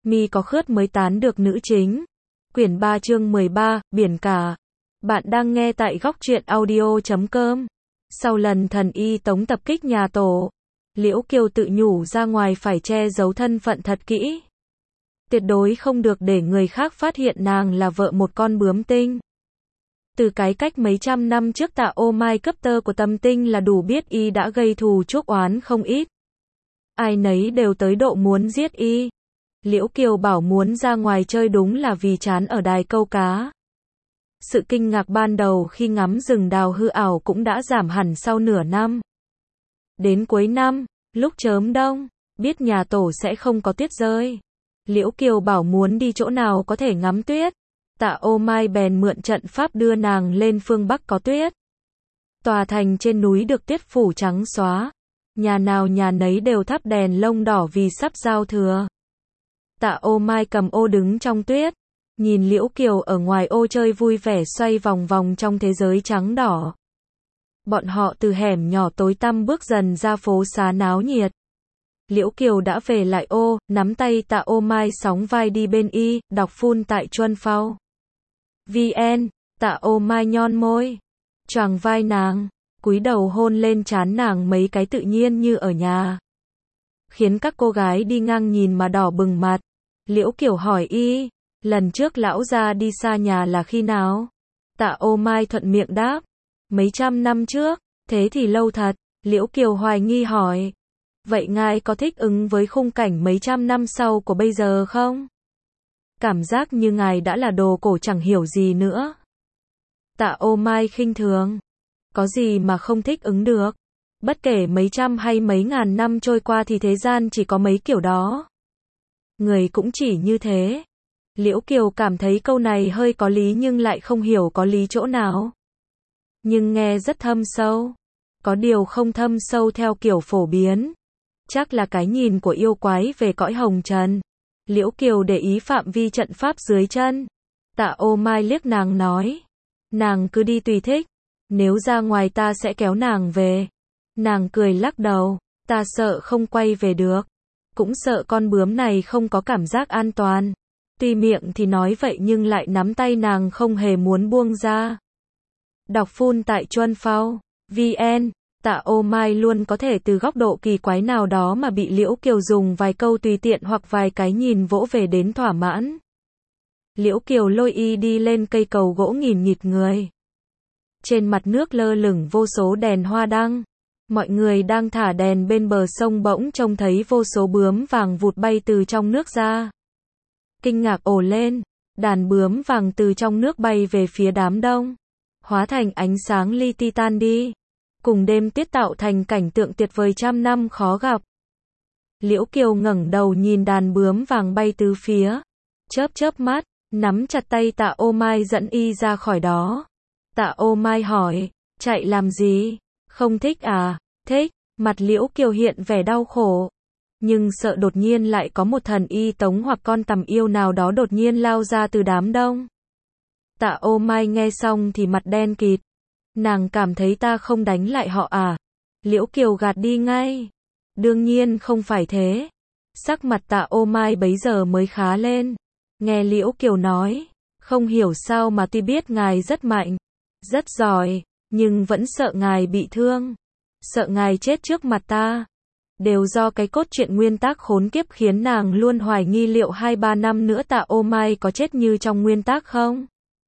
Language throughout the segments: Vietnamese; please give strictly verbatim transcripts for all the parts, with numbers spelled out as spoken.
Mi có khướt mới tán được nữ chính. Quyển ba chương mười ba, Biển Cả. Bạn đang nghe tại góc truyện audio chấm com. Sau lần thần y tống tập kích nhà tổ, Liễu Kiều tự nhủ ra ngoài phải che giấu thân phận thật kỹ. Tuyệt đối không được để người khác phát hiện nàng là vợ một con bướm tinh. Từ cái cách mấy trăm năm trước Tạ Ô Mai cấp tơ của Tâm Tinh là đủ biết y đã gây thù chuốc oán không ít. Ai nấy đều tới độ muốn giết y. Liễu Kiều bảo muốn ra ngoài chơi đúng là vì chán ở đài câu cá. Sự kinh ngạc ban đầu khi ngắm rừng đào hư ảo cũng đã giảm hẳn sau nửa năm. Đến cuối năm, lúc chớm đông, biết nhà tổ sẽ không có tuyết rơi. Liễu Kiều bảo muốn đi chỗ nào có thể ngắm tuyết. Tạ Ô Mai bèn mượn trận pháp đưa nàng lên phương Bắc có tuyết. Tòa thành trên núi được tuyết phủ trắng xóa. Nhà nào nhà nấy đều thắp đèn lông đỏ vì sắp giao thừa. Tạ Ô Mai cầm ô đứng trong tuyết, nhìn Liễu Kiều ở ngoài ô chơi vui vẻ xoay vòng vòng trong thế giới trắng đỏ. Bọn họ từ hẻm nhỏ tối tăm bước dần ra phố xá náo nhiệt. Liễu Kiều đã về lại ô, nắm tay Tạ Ô Mai sóng vai đi bên y, đọc phun tại Chuân Phao. vê en, Tạ Ô Mai nhon môi, choàng vai nàng, cúi đầu hôn lên trán nàng mấy cái tự nhiên như ở nhà. Khiến các cô gái đi ngang nhìn mà đỏ bừng mặt. Liễu Kiều hỏi y, lần trước lão gia đi xa nhà là khi nào? Tạ Ô Mai thuận miệng đáp, mấy trăm năm trước, thế thì lâu thật. Liễu Kiều hoài nghi hỏi, vậy ngài có thích ứng với khung cảnh mấy trăm năm sau của bây giờ không? Cảm giác như ngài đã là đồ cổ chẳng hiểu gì nữa. Tạ Ô Mai khinh thường, có gì mà không thích ứng được? Bất kể mấy trăm hay mấy ngàn năm trôi qua thì thế gian chỉ có mấy kiểu đó. Người cũng chỉ như thế. Liễu Kiều cảm thấy câu này hơi có lý nhưng lại không hiểu có lý chỗ nào. Nhưng nghe rất thâm sâu. Có điều không thâm sâu theo kiểu phổ biến. Chắc là cái nhìn của yêu quái về cõi hồng trần. Liễu Kiều để ý phạm vi trận pháp dưới chân. Tạ Ô Mai liếc nàng nói, nàng cứ đi tùy thích. Nếu ra ngoài ta sẽ kéo nàng về. Nàng cười lắc đầu, ta sợ không quay về được. Cũng sợ con bướm này không có cảm giác an toàn. Tuy miệng thì nói vậy nhưng lại nắm tay nàng không hề muốn buông ra. Đọc phun tại Chuân Phao. vê en, Tạ Ô Mai luôn có thể từ góc độ kỳ quái nào đó mà bị Liễu Kiều dùng vài câu tùy tiện hoặc vài cái nhìn vỗ về đến thỏa mãn. Liễu Kiều lôi y đi lên cây cầu gỗ nghìn nghịt người. Trên mặt nước lơ lửng vô số đèn hoa đăng. Mọi người đang thả đèn bên bờ sông bỗng trông thấy vô số bướm vàng vụt bay từ trong nước ra. Kinh ngạc ồ lên, đàn bướm vàng từ trong nước bay về phía đám đông. Hóa thành ánh sáng li ti tan đi. Cùng đêm tiết tạo thành cảnh tượng tuyệt vời trăm năm khó gặp. Liễu Kiều ngẩng đầu nhìn đàn bướm vàng bay tứ phía. Chớp chớp mắt, nắm chặt tay Tạ Ô Mai dẫn y ra khỏi đó. Tạ Ô Mai hỏi, chạy làm gì? Không thích à? Thích. Mặt Liễu Kiều hiện vẻ đau khổ. Nhưng sợ đột nhiên lại có một thần y tống hoặc con tằm yêu nào đó đột nhiên lao ra từ đám đông. Tạ Ô Mai nghe xong thì mặt đen kịt. Nàng cảm thấy ta không đánh lại họ à? Liễu Kiều gạt đi ngay. Đương nhiên không phải thế. Sắc mặt Tạ Ô Mai bấy giờ mới khá lên. Nghe Liễu Kiều nói, không hiểu sao mà tuy biết ngài rất mạnh, rất giỏi, nhưng vẫn sợ ngài bị thương. Sợ ngài chết trước mặt ta. Đều do cái cốt truyện nguyên tác khốn kiếp khiến nàng luôn hoài nghi liệu hai ba năm nữa Tạ Ô Mai có chết như trong nguyên tác không?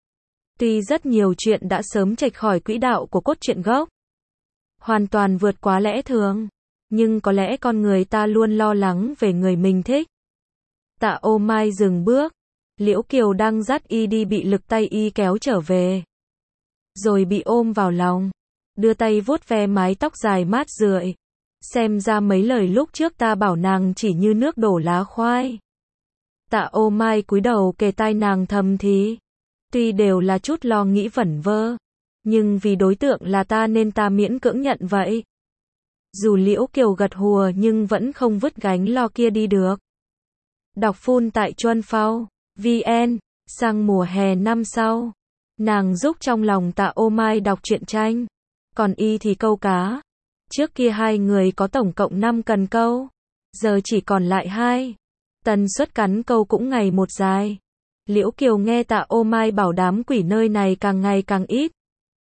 Tuy rất nhiều chuyện đã sớm chệch khỏi quỹ đạo của cốt truyện gốc, hoàn toàn vượt quá lẽ thường, nhưng có lẽ con người ta luôn lo lắng về người mình thích. Tạ Ô Mai dừng bước. Liễu Kiều đang dắt y đi bị lực tay y kéo trở về. Rồi bị ôm vào lòng. Đưa tay vuốt ve mái tóc dài mát rượi. Xem ra mấy lời lúc trước ta bảo nàng chỉ như nước đổ lá khoai. Tạ Ô Mai cúi đầu kề tai nàng thầm thì. Tuy đều là chút lo nghĩ vẩn vơ. Nhưng vì đối tượng là ta nên ta miễn cưỡng nhận vậy. Dù Liễu Kiều gật hùa nhưng vẫn không vứt gánh lo kia đi được. Đọc phun tại Chuân Phao. vê en, sang mùa hè năm sau. Nàng giúp trong lòng Tạ Ô Mai đọc truyện tranh. Còn y thì câu cá. Trước kia hai người có tổng cộng năm cần câu. Giờ chỉ còn lại hai. Tần suất cắn câu cũng ngày một dài. Liễu Kiều nghe Tạ Ô Mai bảo đám quỷ nơi này càng ngày càng ít.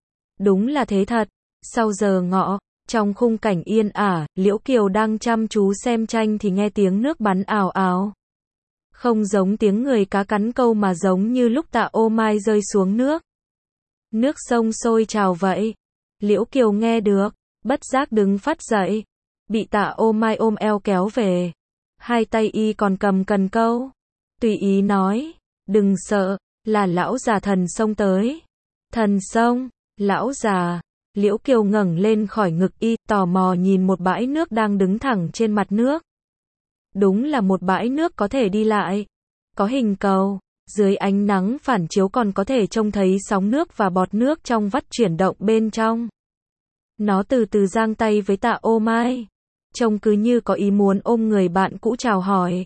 Đúng là thế thật. Sau giờ ngọ, trong khung cảnh yên ả, Liễu Kiều đang chăm chú xem tranh thì nghe tiếng nước bắn ào ào. Không giống tiếng người cá cắn câu mà giống như lúc Tạ Ô Mai rơi xuống nước. Nước sông sôi trào vậy. Liễu Kiều nghe được, bất giác đứng phát dậy. Bị Tạ Ô Mai ôm eo kéo về. Hai tay y còn cầm cần câu. Tùy ý nói, đừng sợ, là lão già thần sông tới. Thần sông, lão già. Liễu Kiều ngẩng lên khỏi ngực y, tò mò nhìn một bãi nước đang đứng thẳng trên mặt nước. Đúng là một bãi nước có thể đi lại. Có hình cầu, dưới ánh nắng phản chiếu còn có thể trông thấy sóng nước và bọt nước trong vắt chuyển động bên trong. Nó từ từ giang tay với Tạ Ô Mai. Trông cứ như có ý muốn ôm người bạn cũ chào hỏi.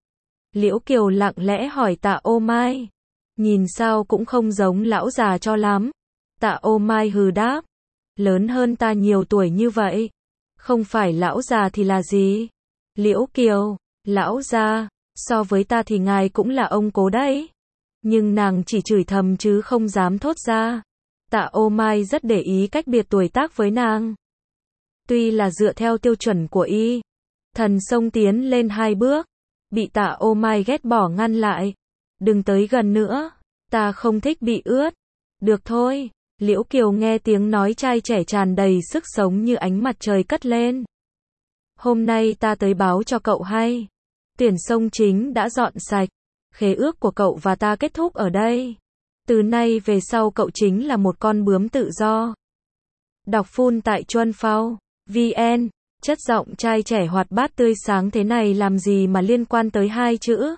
Liễu Kiều lặng lẽ hỏi Tạ Ô Mai. Nhìn sao cũng không giống lão già cho lắm. Tạ Ô Mai hừ đáp. Lớn hơn ta nhiều tuổi như vậy. Không phải lão già thì là gì? Liễu Kiều, lão già, so với ta thì ngài cũng là ông cố đấy. Nhưng nàng chỉ chửi thầm chứ không dám thốt ra. Tạ Ô Mai rất để ý cách biệt tuổi tác với nàng. Tuy là dựa theo tiêu chuẩn của y. Thần sông tiến lên hai bước. Bị Tạ Ô Mai ghét bỏ ngăn lại. Đừng tới gần nữa. Ta không thích bị ướt. Được thôi. Liễu Kiều nghe tiếng nói trai trẻ tràn đầy sức sống như ánh mặt trời cất lên. Hôm nay ta tới báo cho cậu hay. Tuyển sông chính đã dọn sạch. Khế ước của cậu và ta kết thúc ở đây. Từ nay về sau cậu chính là một con bướm tự do. Đọc phun tại Chuân Phao vê en. Chất giọng trai trẻ hoạt bát tươi sáng thế này làm gì mà liên quan tới hai chữ.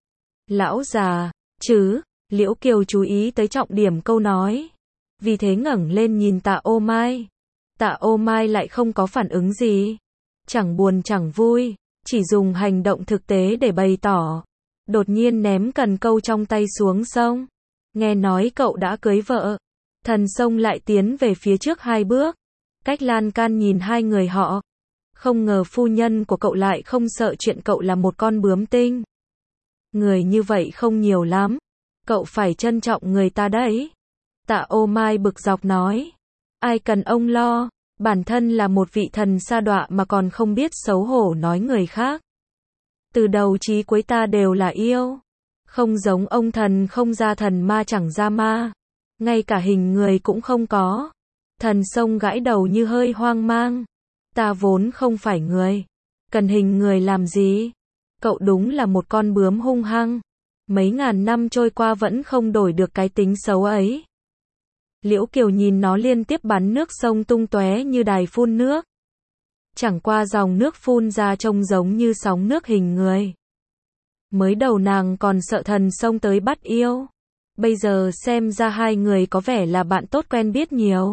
Lão già, chứ. Liễu Kiều chú ý tới trọng điểm câu nói. Vì thế ngẩng lên nhìn Tạ Ô Mai. Tạ Ô Mai lại không có phản ứng gì. Chẳng buồn chẳng vui. Chỉ dùng hành động thực tế để bày tỏ. Đột nhiên ném cần câu trong tay xuống sông. Nghe nói cậu đã cưới vợ. Thần sông lại tiến về phía trước hai bước. Cách lan can nhìn hai người họ. Không ngờ phu nhân của cậu lại không sợ chuyện cậu là một con bướm tinh. Người như vậy không nhiều lắm. Cậu phải trân trọng người ta đấy. Tạ Ô Mai bực dọc nói. Ai cần ông lo. Bản thân là một vị thần sa đọa mà còn không biết xấu hổ nói người khác. Từ đầu chí cuối ta đều là yêu. Không giống ông thần không ra thần ma chẳng ra ma. Ngay cả hình người cũng không có. Thần sông gãi đầu như hơi hoang mang. Ta vốn không phải người. Cần hình người làm gì? Cậu đúng là một con bướm hung hăng. Mấy ngàn năm trôi qua vẫn không đổi được cái tính xấu ấy. Liễu Kiều nhìn nó liên tiếp bắn nước sông tung tóe như đài phun nước. Chẳng qua dòng nước phun ra trông giống như sóng nước hình người. Mới đầu nàng còn sợ thần sông tới bắt yêu. Bây giờ xem ra hai người có vẻ là bạn tốt quen biết nhiều.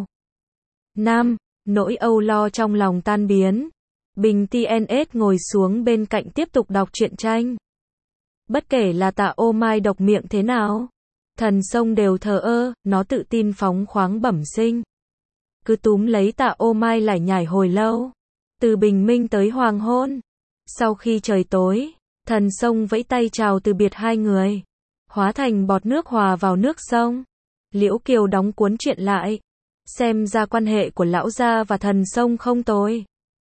Nam, nỗi âu lo trong lòng tan biến. Bình tê en ét ngồi xuống bên cạnh tiếp tục đọc truyện tranh. Bất kể là Tạ Ô Mai độc miệng thế nào. Thần sông đều thờ ơ, nó tự tin phóng khoáng bẩm sinh. Cứ túm lấy Tạ Ô Mai lải nhải hồi lâu. Từ bình minh tới hoàng hôn. Sau khi trời tối, thần sông vẫy tay chào từ biệt hai người. Hóa thành bọt nước hòa vào nước sông. Liễu Kiều đóng cuốn truyện lại. Xem ra quan hệ của lão gia và thần sông không tồi.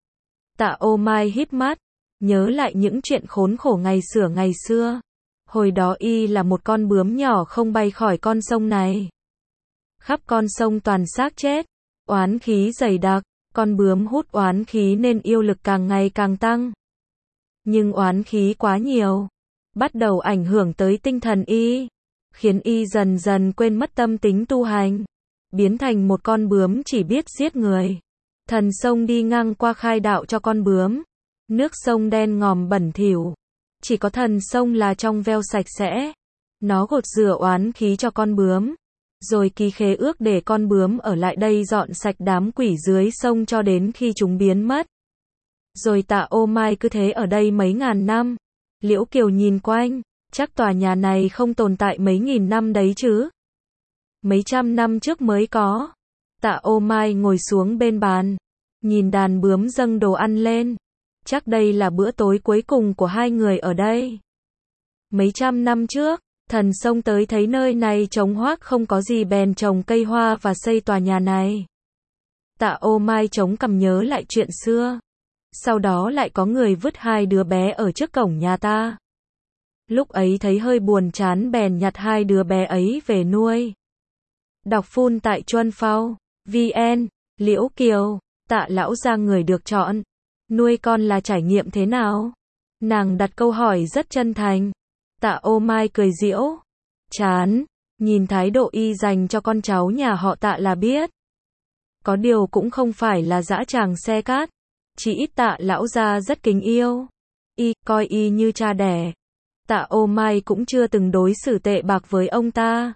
Tạ Ô Mai híp mắt. Nhớ lại những chuyện khốn khổ ngày xưa ngày xưa. Hồi đó y là một con bướm nhỏ không bay khỏi con sông này. Khắp con sông toàn xác chết. Oán khí dày đặc. Con bướm hút oán khí nên yêu lực càng ngày càng tăng. Nhưng oán khí quá nhiều. Bắt đầu ảnh hưởng tới tinh thần y. Khiến y dần dần quên mất tâm tính tu hành. Biến thành một con bướm chỉ biết giết người. Thần sông đi ngang qua khai đạo cho con bướm. Nước sông đen ngòm bẩn thỉu. Chỉ có thần sông là trong veo sạch sẽ. Nó gột rửa oán khí cho con bướm. Rồi ký khế ước để con bướm ở lại đây dọn sạch đám quỷ dưới sông cho đến khi chúng biến mất. Rồi Tạ Ô Mai cứ thế ở đây mấy ngàn năm. Liễu Kiều nhìn quanh. Chắc tòa nhà này không tồn tại mấy nghìn năm đấy chứ. Mấy trăm năm trước mới có. Tạ Ô Mai ngồi xuống bên bàn. Nhìn đàn bướm dâng đồ ăn lên. Chắc đây là bữa tối cuối cùng của hai người ở đây. Mấy trăm năm trước, thần sông tới thấy nơi này trống hoác không có gì bèn trồng cây hoa và xây tòa nhà này. Tạ Ô Mai chống cằm nhớ lại chuyện xưa. Sau đó lại có người vứt hai đứa bé ở trước cổng nhà ta. Lúc ấy thấy hơi buồn chán bèn nhặt hai đứa bé ấy về nuôi. Đọc phun tại Chuân Phao, vn, Liễu Kiều, Tạ lão gia người được chọn. Nuôi con là trải nghiệm thế nào? Nàng đặt câu hỏi rất chân thành. Tạ Ô Mai cười giễu. Chán, nhìn thái độ y dành cho con cháu nhà họ Tạ là biết. Có điều cũng không phải là dã tràng xe cát. Chỉ ít Tạ lão gia rất kính yêu. Y, coi y như cha đẻ. Tạ Ô Mai cũng chưa từng đối xử tệ bạc với ông ta.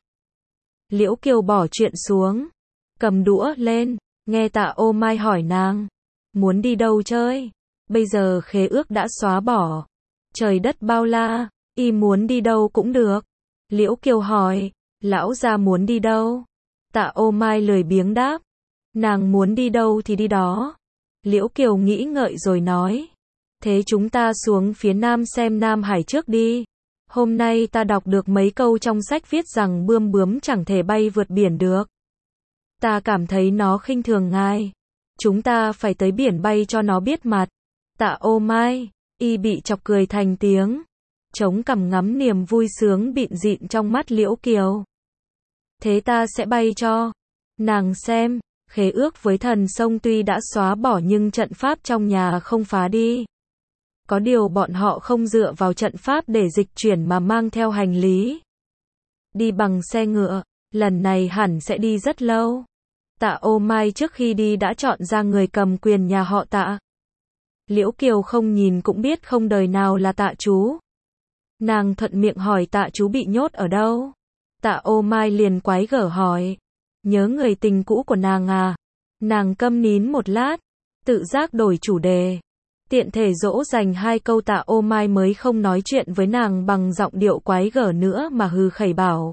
Liễu Kiều bỏ chuyện xuống. Cầm đũa lên, nghe Tạ Ô Mai hỏi nàng. Muốn đi đâu chơi? Bây giờ khế ước đã xóa bỏ. Trời đất bao la, y muốn đi đâu cũng được. Liễu Kiều hỏi, lão gia muốn đi đâu? Tạ Ô Mai lười biếng đáp. Nàng muốn đi đâu thì đi đó. Liễu Kiều nghĩ ngợi rồi nói. Thế chúng ta xuống phía nam xem Nam Hải trước đi. Hôm nay ta đọc được mấy câu trong sách viết rằng bươm bướm chẳng thể bay vượt biển được. Ta cảm thấy nó khinh thường ngài. Chúng ta phải tới biển bay cho nó biết mặt. Tạ Ô Mai, y bị chọc cười thành tiếng. Chống cằm ngắm niềm vui sướng bịn dịn trong mắt Liễu Kiều. Thế ta sẽ bay cho nàng xem. Khế ước với thần sông tuy đã xóa bỏ nhưng trận pháp trong nhà không phá đi. Có điều bọn họ không dựa vào trận pháp để dịch chuyển mà mang theo hành lý. Đi bằng xe ngựa, lần này hẳn sẽ đi rất lâu. Tạ Ô Mai trước khi đi đã chọn ra người cầm quyền nhà họ Tạ. Liễu Kiều không nhìn cũng biết không đời nào là Tạ chú. Nàng thuận miệng hỏi Tạ chú bị nhốt ở đâu. Tạ Ô Mai liền quái gở hỏi. Nhớ người tình cũ của nàng à? Nàng câm nín một lát, tự giác đổi chủ đề. Tiện thể dỗ dành hai câu Tạ Ô Mai mới không nói chuyện với nàng bằng giọng điệu quái gở nữa mà hừ khẩy bảo.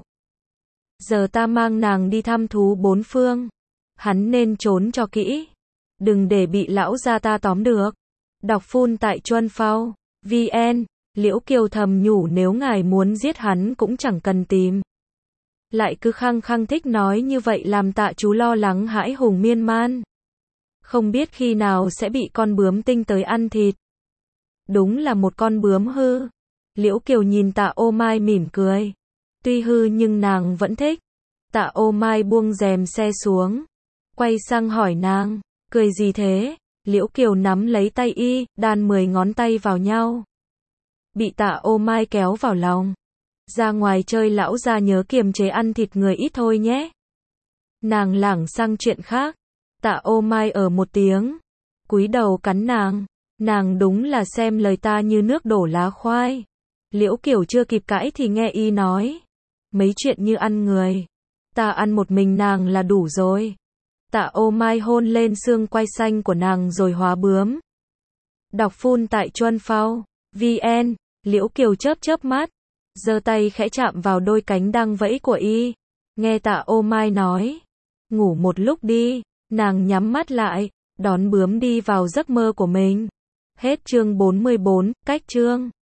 Giờ ta mang nàng đi thăm thú bốn phương. Hắn nên trốn cho kỹ. Đừng để bị lão gia ta tóm được. Đọc phun tại Chuân Phao, vn, Liễu Kiều thầm nhủ nếu ngài muốn giết hắn cũng chẳng cần tìm. Lại cứ khăng khăng thích nói như vậy làm Tạ chú lo lắng hãi hùng miên man. Không biết khi nào sẽ bị con bướm tinh tới ăn thịt. Đúng là một con bướm hư. Liễu Kiều nhìn Tạ Ô Mai mỉm cười. Tuy hư nhưng nàng vẫn thích. Tạ Ô Mai buông rèm xe xuống. Quay sang hỏi nàng. Cười gì thế? Liễu Kiều nắm lấy tay y, đan mười ngón tay vào nhau. Bị Tạ Ô Mai kéo vào lòng. Ra ngoài chơi lão gia nhớ kiềm chế ăn thịt người ít thôi nhé. Nàng lảng sang chuyện khác. Tạ Ô Mai ở một tiếng. Cúi đầu cắn nàng. Nàng đúng là xem lời ta như nước đổ lá khoai. Liễu Kiều chưa kịp cãi thì nghe y nói. Mấy chuyện như ăn người. Ta ăn một mình nàng là đủ rồi. Tạ Ô Mai hôn lên xương quai xanh của nàng rồi hóa bướm. Đọc phun tại Chuân Phao, vn, Liễu Kiều chớp chớp mắt. Giơ tay khẽ chạm vào đôi cánh đang vẫy của y. Nghe Tạ Ô Mai nói. Ngủ một lúc đi. Nàng nhắm mắt lại, đón bướm đi vào giấc mơ của mình. Hết chương bốn mươi bốn, cách chương.